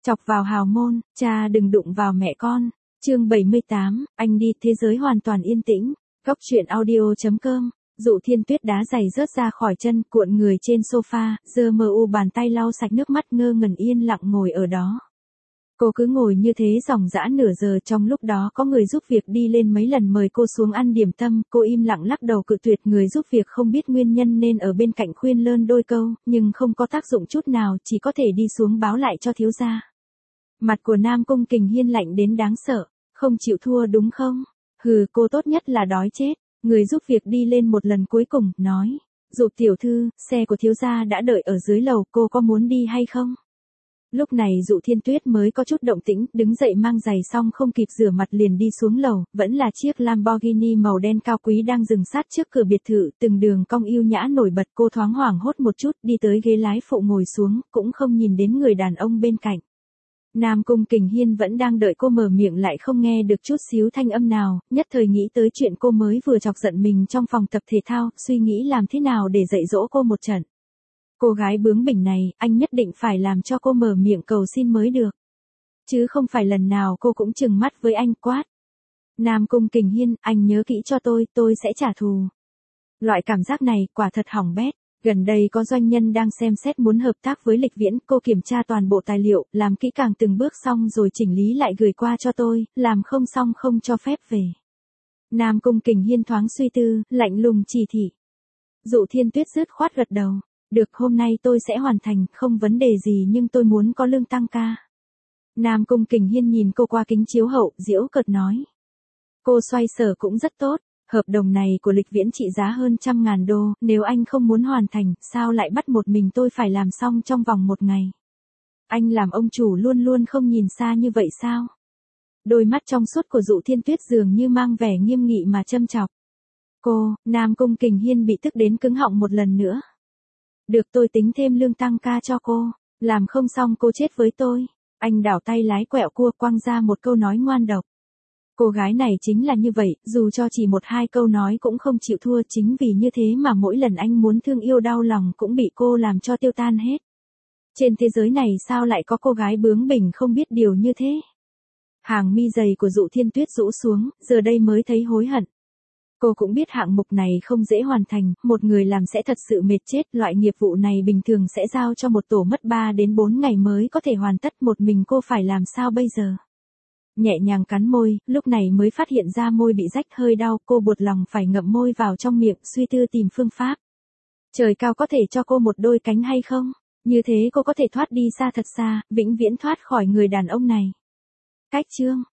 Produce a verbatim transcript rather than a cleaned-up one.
Chọc vào hào môn, cha đừng đụng vào mẹ con. Chương bảy mươi tám, anh đi, thế giới hoàn toàn yên tĩnh. Góc truyện audio chấm com. Dụ Thiên Tuyết đá giày rớt ra khỏi chân, cuộn người trên sofa, giơ mờ u bàn tay lau sạch nước mắt, ngơ ngẩn yên lặng ngồi ở đó. Cô cứ ngồi như thế dòng dã nửa giờ, trong lúc đó có người giúp việc đi lên mấy lần mời cô xuống ăn điểm tâm, cô im lặng lắc đầu cự tuyệt. Người giúp việc không biết nguyên nhân nên ở bên cạnh khuyên lơn đôi câu, nhưng không có tác dụng chút nào, chỉ có thể đi xuống báo lại cho thiếu gia. Mặt của Nam Cung Kình Hiên lạnh đến đáng sợ, không chịu thua đúng không? Hừ, cô tốt nhất là đói chết. Người giúp việc đi lên một lần cuối cùng, nói, Dụ tiểu thư, xe của thiếu gia đã đợi ở dưới lầu, cô có muốn đi hay không? Lúc này Dụ Thiên Tuyết mới có chút động tĩnh, đứng dậy mang giày xong không kịp rửa mặt liền đi xuống lầu, vẫn là chiếc Lamborghini màu đen cao quý đang dừng sát trước cửa biệt thự, từng đường cong yêu nhã nổi bật. Cô thoáng hoảng hốt một chút, đi tới ghế lái phụ ngồi xuống, cũng không nhìn đến người đàn ông bên cạnh. Nam Cung Kình Hiên vẫn đang đợi cô mở miệng lại không nghe được chút xíu thanh âm nào, nhất thời nghĩ tới chuyện cô mới vừa chọc giận mình trong phòng tập thể thao, suy nghĩ làm thế nào để dạy dỗ cô một trận. Cô gái bướng bỉnh này, anh nhất định phải làm cho cô mở miệng cầu xin mới được. Chứ không phải lần nào cô cũng trừng mắt với anh. Quát. Nam Cung Kình Hiên, anh nhớ kỹ cho tôi, tôi sẽ trả thù. Loại cảm giác này, quả thật hỏng bét. Gần đây có doanh nhân đang xem xét muốn hợp tác với Lịch Viễn, cô kiểm tra toàn bộ tài liệu, làm kỹ càng từng bước xong rồi chỉnh lý lại gửi qua cho tôi, làm không xong không cho phép về. Nam Cung Kình Hiên thoáng suy tư, lạnh lùng chỉ thị. Dụ Thiên Tuyết dứt khoát gật đầu. Được, hôm nay tôi sẽ hoàn thành, không vấn đề gì, nhưng tôi muốn có lương tăng ca. Nam Cung Kình Hiên nhìn cô qua kính chiếu hậu, giễu cợt nói. Cô xoay sở cũng rất tốt, hợp đồng này của Lịch Viễn trị giá hơn trăm ngàn đô, nếu anh không muốn hoàn thành, sao lại bắt một mình tôi phải làm xong trong vòng một ngày? Anh làm ông chủ luôn luôn không nhìn xa như vậy sao? Đôi mắt trong suốt của Dụ Thiên Tuyết dường như mang vẻ nghiêm nghị mà châm chọc. Cô, Nam Cung Kình Hiên bị tức đến cứng họng một lần nữa. Được, tôi tính thêm lương tăng ca cho cô, làm không xong cô chết với tôi. Anh đảo tay lái quẹo cua, quăng ra một câu nói ngoan độc. Cô gái này chính là như vậy, dù cho chỉ một hai câu nói cũng không chịu thua, chính vì như thế mà mỗi lần anh muốn thương yêu đau lòng cũng bị cô làm cho tiêu tan hết. Trên thế giới này sao lại có cô gái bướng bỉnh không biết điều như thế? Hàng mi dày của Dụ Thiên Tuyết rũ xuống, giờ đây mới thấy hối hận. Cô cũng biết hạng mục này không dễ hoàn thành, một người làm sẽ thật sự mệt chết, loại nghiệp vụ này bình thường sẽ giao cho một tổ mất ba đến bốn ngày mới có thể hoàn tất, một mình cô phải làm sao bây giờ? Nhẹ nhàng cắn môi, lúc này mới phát hiện ra môi bị rách hơi đau, cô buột lòng phải ngậm môi vào trong miệng, suy tư tìm phương pháp. Trời cao có thể cho cô một đôi cánh hay không? Như thế cô có thể thoát đi xa thật xa, vĩnh viễn thoát khỏi người đàn ông này. Cách chương